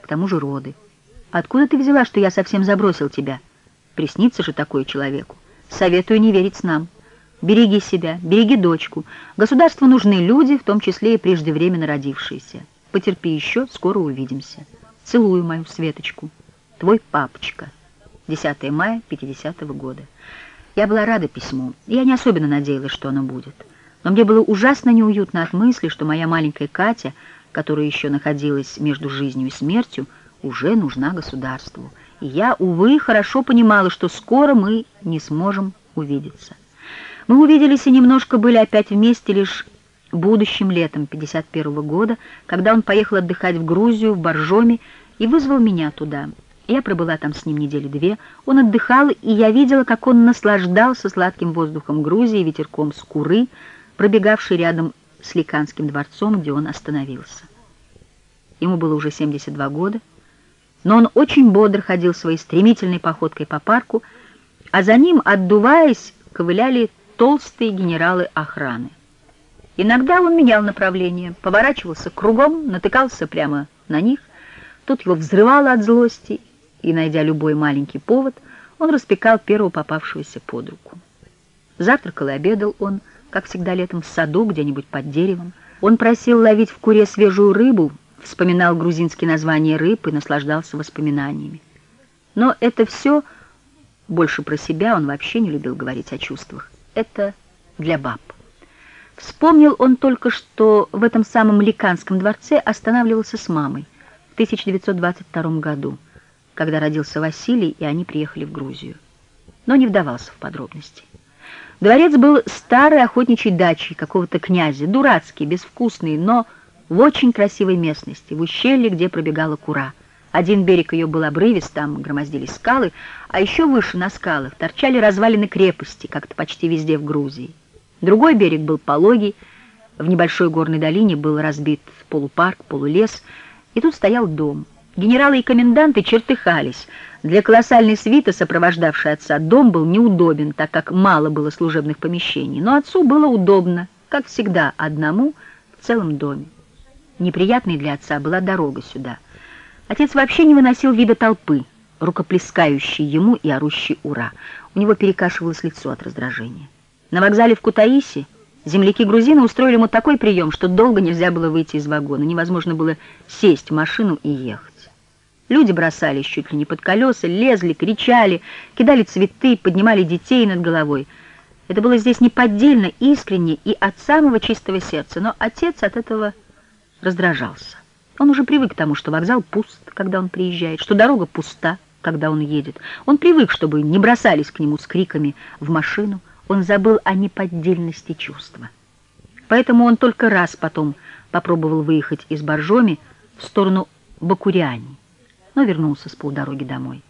тому же роды. Откуда ты взяла, что я совсем забросил тебя? Приснится же такое человеку. Советую не верить снам. Береги себя, береги дочку. Государству нужны люди, в том числе и преждевременно родившиеся. Потерпи еще, скоро увидимся. Целую мою Светочку. Твой папочка. 10 мая 50-го года. Я была рада письму. Я не особенно надеялась, что оно будет. Но мне было ужасно неуютно от мысли, что моя маленькая Катя, которая еще находилась между жизнью и смертью, уже нужна государству. И я, увы, хорошо понимала, что скоро мы не сможем увидеться. Мы увиделись и немножко были опять вместе лишь будущим летом 51-го года, когда он поехал отдыхать в Грузию, в Боржоми, и вызвал меня туда. Я пробыла там с ним недели 2. Он отдыхал, и я видела, как он наслаждался сладким воздухом Грузии, ветерком с Куры, пробегавшей рядом с Ликанским дворцом, где он остановился. Ему было уже 72 года, но он очень бодро ходил своей стремительной походкой по парку, а за ним, отдуваясь, ковыляли толстые генералы охраны. Иногда он менял направление, поворачивался кругом, натыкался прямо на них, тут его взрывало от злости, и, найдя любой маленький повод, он распекал первого попавшегося под руку. Завтракал и обедал он, как всегда летом, в саду, где-нибудь под деревом. Он просил ловить в Куре свежую рыбу, вспоминал грузинские названия рыб и наслаждался воспоминаниями. Но это все, больше про себя, он вообще не любил говорить о чувствах. Это для баб. Вспомнил он только, что в этом самом Ликанском дворце останавливался с мамой в 1922 году, когда родился Василий, и они приехали в Грузию. Но не вдавался в подробности. Дворец был старой охотничьей дачей какого-то князя, дурацкий, безвкусный, но в очень красивой местности, в ущелье, где пробегала Кура. Один берег ее был обрывист, там громоздились скалы, а еще выше на скалах торчали развалины крепости, как-то почти везде в Грузии. Другой берег был пологий, в небольшой горной долине был разбит полупарк, полулес, и тут стоял дом. Генералы и коменданты чертыхались. Для колоссальной свиты, сопровождавшей отца, дом был неудобен, так как мало было служебных помещений, но отцу было удобно, как всегда, одному в целом доме. Неприятной для отца была дорога сюда. Отец вообще не выносил вида толпы, рукоплескающей ему и орущей «Ура!». У него перекашивалось лицо от раздражения. На вокзале в Кутаиси земляки-грузины устроили ему такой прием, что долго нельзя было выйти из вагона, невозможно было сесть в машину и ехать. Люди бросались чуть ли не под колеса, лезли, кричали, кидали цветы, поднимали детей над головой. Это было здесь неподдельно, искренне и от самого чистого сердца, но отец от этого раздражался. Он уже привык к тому, что вокзал пуст, когда он приезжает, что дорога пуста, когда он едет. Он привык, чтобы не бросались к нему с криками в машину. Он забыл о неподдельности чувства. Поэтому он только раз потом попробовал выехать из Боржоми в сторону Бакуряни, но вернулся с полдороги домой.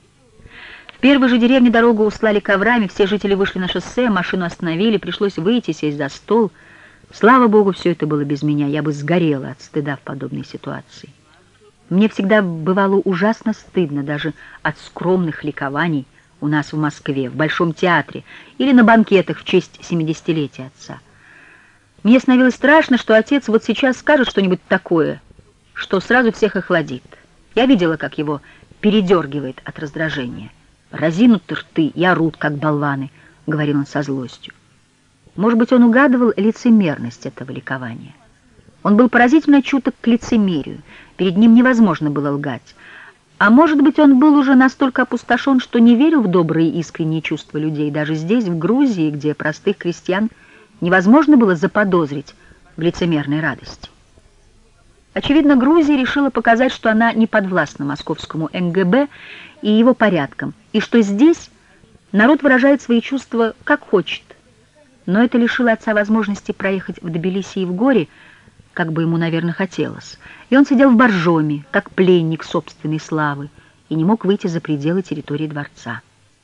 В первой же деревне дорогу устлали коврами, все жители вышли на шоссе, машину остановили, пришлось выйти, сесть за стол. Слава Богу, все это было без меня, я бы сгорела от стыда в подобной ситуации. Мне всегда бывало ужасно стыдно даже от скромных ликований у нас в Москве, в Большом театре или на банкетах в честь 70-летия отца. Мне становилось страшно, что отец вот сейчас скажет что-нибудь такое, что сразу всех охладит. Я видела, как его передергивает от раздражения. «Разинут рты и орут, как болваны», — говорил он со злостью. Может быть, он угадывал лицемерность этого ликования. Он был поразительно чуток к лицемерию, перед ним невозможно было лгать. А может быть, он был уже настолько опустошен, что не верил в добрые искренние чувства людей, даже здесь, в Грузии, где простых крестьян невозможно было заподозрить в лицемерной радости. Очевидно, Грузия решила показать, что она не подвластна московскому НГБ и его порядкам, и что здесь народ выражает свои чувства как хочет. Но это лишило отца возможности проехать в Тбилиси и в Горе, как бы ему, наверное, хотелось. И он сидел в Боржоми, как пленник собственной славы, и не мог выйти за пределы территории дворца.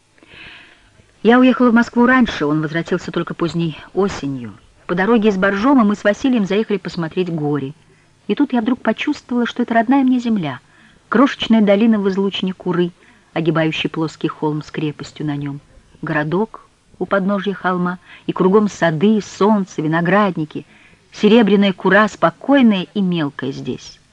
Я уехала в Москву раньше, он возвратился только поздней осенью. По дороге из Боржома мы с Василием заехали посмотреть Горе. И тут я вдруг почувствовала, что это родная мне земля, крошечная долина в излучине Куры, огибающий плоский холм с крепостью на нем, городок у подножья холма, и кругом сады, солнце, виноградники, серебряная Кура, спокойная и мелкая здесь.